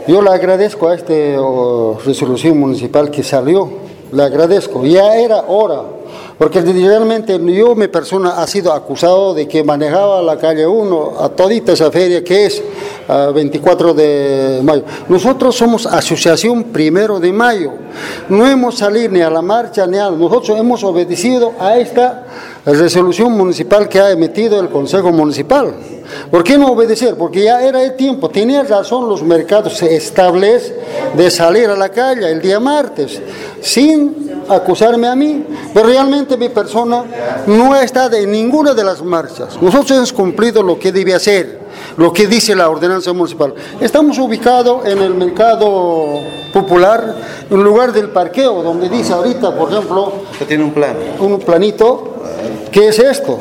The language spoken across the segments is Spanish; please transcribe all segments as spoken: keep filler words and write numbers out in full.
Yo le agradezco a esta oh, resolución municipal que salió, le agradezco, ya era hora. Porque realmente yo, mi persona, ha sido acusado de que manejaba la calle uno a todita esa feria que es uh, veinticuatro de mayo. Nosotros somos Asociación Primero de Mayo. No hemos salido ni a la marcha ni a... Nosotros hemos obedecido a esta resolución municipal que ha emitido el Consejo Municipal. ¿Por qué no obedecer? Porque ya era el tiempo. Tenía razón los mercados estables de salir a la calle el día martes, sin acusarme a mí, pero realmente mi persona no ha estado en ninguna de las marchas. Nosotros hemos cumplido lo que debe hacer, lo que dice la ordenanza municipal. Estamos ubicados en el mercado popular, en lugar del parqueo, donde dice ahorita, por ejemplo... Usted tiene un plan. Un planito. ¿Qué es esto?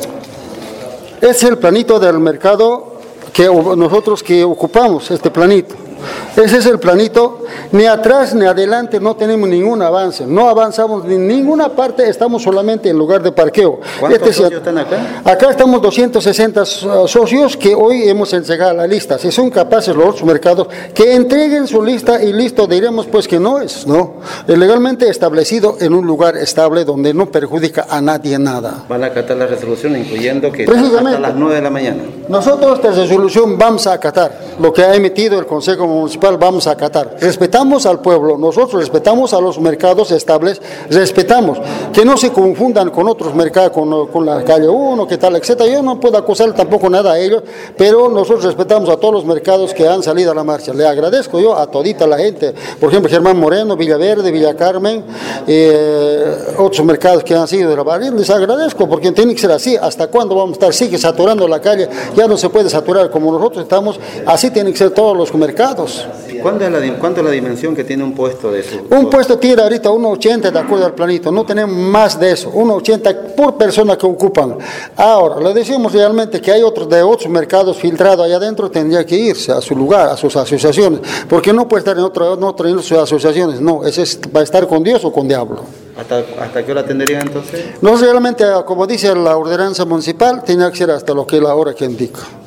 Es el planito del mercado que nosotros que ocupamos, este planito. Ese es el planito, ni atrás ni adelante no tenemos ningún avance, no avanzamos en ninguna parte, estamos solamente en lugar de parqueo. ¿Cuántos este, socios están acá? Acá estamos doscientos sesenta socios que hoy hemos entregado la lista. Si son capaces los otros mercados que entreguen su lista y listo, diremos pues que no es, no. Es legalmente establecido en un lugar estable donde no perjudica a nadie nada. Van a acatar la resolución incluyendo que hasta las nueve de la mañana. Nosotros esta resolución vamos a acatar lo que ha emitido el Consejo Municipal, vamos a acatar. Respetamos al pueblo, nosotros respetamos a los mercados estables, respetamos que no se confundan con otros mercados, con, con la calle uno, que tal, etcétera. Yo no puedo acusar tampoco nada a ellos, pero nosotros respetamos a todos los mercados que han salido a la marcha. Le agradezco yo a todita la gente, por ejemplo, Germán Moreno, Villaverde, Villa Carmen, eh, otros mercados que han sido de la barriga, les agradezco, porque tiene que ser así. ¿Hasta cuándo vamos a estar? Sigue saturando la calle, ya no se puede saturar como nosotros estamos, así tienen que ser todos los mercados. ¿Cuánto es la, cuánto es la dimensión que tiene un puesto de su? Un puesto tiene ahorita uno ochenta de acuerdo al planito, no tenemos más de eso, uno ochenta por persona que ocupan. Ahora, le decimos realmente que hay otros de otros mercados filtrados allá adentro, tendría que irse a su lugar, a sus asociaciones, porque no puede estar en otra, en otra en sus asociaciones, no, ese es, va a estar con Dios o con diablo. ¿Hasta, ¿Hasta qué hora tendrían entonces? No, realmente, como dice la ordenanza municipal, tiene que ser hasta lo que la hora que indica.